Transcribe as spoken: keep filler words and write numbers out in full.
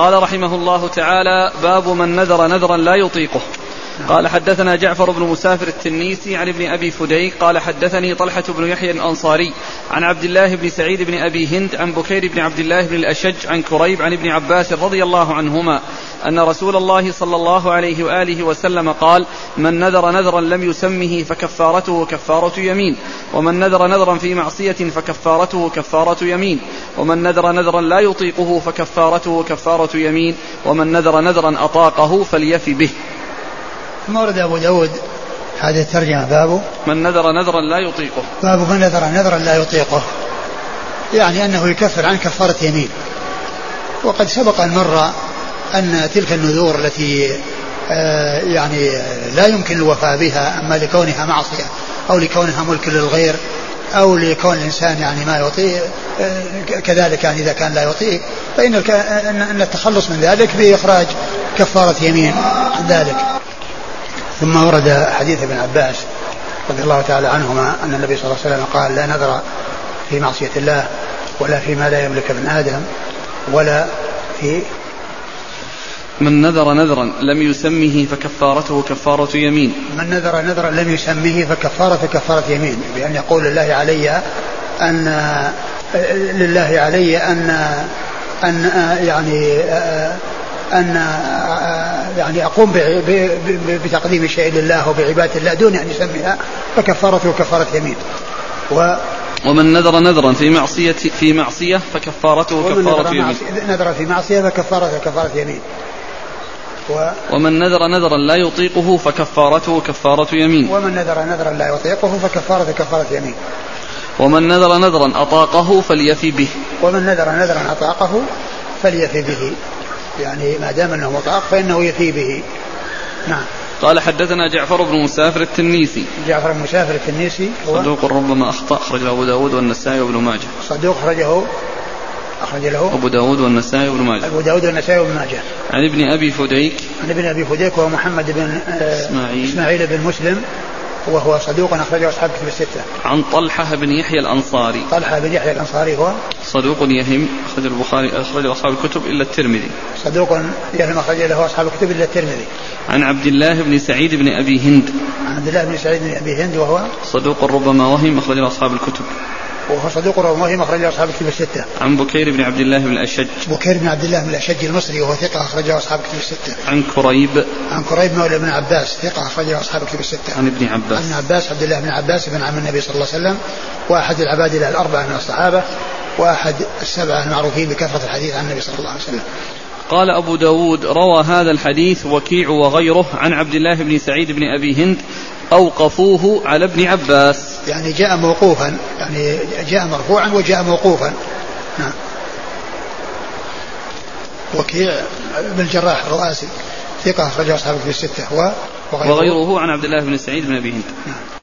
قال رحمه الله تعالى: باب من نذر نذرا لا يطيقه. قال حدثنا جعفر بن مسافر التنيسي عن ابن أبي فديك قال حدثني طلحة بن يحيى الأنصاري عن عبد الله بن سعيد بن أبي هند عن بكير بن عبد الله بن الأشج عن كريب عن ابن عباس رضي الله عنهما أن رسول الله صلى الله عليه وآله وسلم قال: من نذر نذرا لم يسمه فكفارته كفارة يمين، ومن نذر نذرا في معصية فكفارته كفارة يمين، ومن نذر نذرا لا يطيقه فكفارته كفارة يمين، ومن نذر نذرا أطاقه فليف به. ثم ورد أبو داود هذه الترجمة: باب من نذر نذرا لا يطيقه. باب من نذر نذرا لا يطيقه، يعني أنه يكفر عن كفارة يمين. وقد سبق المرة أن تلك النذور التي آه يعني لا يمكن الوفاء بها، أما لكونها معصية أو لكونها ملك للغير أو لكون الإنسان يعني ما يطيق آه كذلك، يعني إذا كان لا يطيق فإن أن التخلص من ذلك بإخراج كفارة يمين عن ذلك. ثم ورد حديث ابن عباس رضي الله تعالى عنهما أن النبي صلى الله عليه وسلم قال: لا نذر في معصية الله ولا فيما لا يملك ابن آدم ولا في من نذر نذرا لم يسمه فكفارته كفارة يمين. من نذر نذرا لم يسمه فكفارته كفارة يمين، بأن يقول لله علي أن لله علي أن أن يعني أن يعني أقوم بتقديم شيء لله وبعبادة الله دون أن يسميها فكفارته كفارة يمين. و ومن نذر نذرا في معصية في معصية فكفارته كفارة يمين. نذر في معصية فكفارته كفارة يمين. و ومن نذر نذرا لا يطيقه فكفارته كفارة يمين. ومن نذر نذرا لا يطيقه فكفارته كفارة يمين. ومن نذر نذرا أطاقه فليفي به. ومن نذر نذرا أطاقه فليفي به، يعني ما دام أنه مطاق فإنه يفي به. نعم. قال حدثنا جعفر بن مسافر التنيسي. جعفر بن مسافر التنيسي هو صدوق ربما أخطأ، أخرج له أبو داود والنسائي وابن ماجه. صدوق أخرجه أخرج له أبو داود والنسائي وابن ماجه. أبو داود والنسائي وابن ماجه. عن ابن أبي فديك. عن ابن أبي فديك وهو محمد بن إسماعيل. إسماعيل بن مسلم وهو صدوق أخرجه أصحاب كتب الستة. عن طلحة بن يحيى الأنصاري. طلحة بن يحيى الأنصاري هو صدوق يهم، أخرج البخاري أخرج أصحاب الكتب إلا الترمذي. صدوق يهم أخرج له أصحاب الكتب إلا الترمذي. عن عبد الله بن سعيد بن أبي هند. عن عبد الله بن سعيد بن أبي هند وهو صدوق ربما وهم، أخرج أصحاب الكتب. وهو صدوق ربما وهم، أخرج أصحاب الكتب الستة. عن بكير بن عبد الله بن الأشج. بكير بن عبد الله بن الأشج المصري وهو ثقة، أخرجه أصحاب الكتب الستة. عن كريب. عن كريب مولى ابن عباس ثقة، أخرجه أصحاب الكتب الستة. عن ابن عباس. عن ابن عباس عبد الله بن عباس بن عم النبي صلى الله عليه وسلم، وأحد العباد الأربعة من الصحابة، وأحد السبعة المعروفين بكثرة الحديث عن النبي صلى الله عليه وسلم. قال أبو داود: روى هذا الحديث وكيع وغيره عن عبد الله بن سعيد بن أبي هند أوقفوه على ابن عباس. يعني جاء موقوفا، يعني جاء مرفوعا وجاء موقوفا. نعم. وكيع بن الجراح الرؤاسي ثقة، أخرجه أصحاب الكتب الستة. وغيره, وغيره عن عبد الله بن سعيد بن أبي هند. نعم.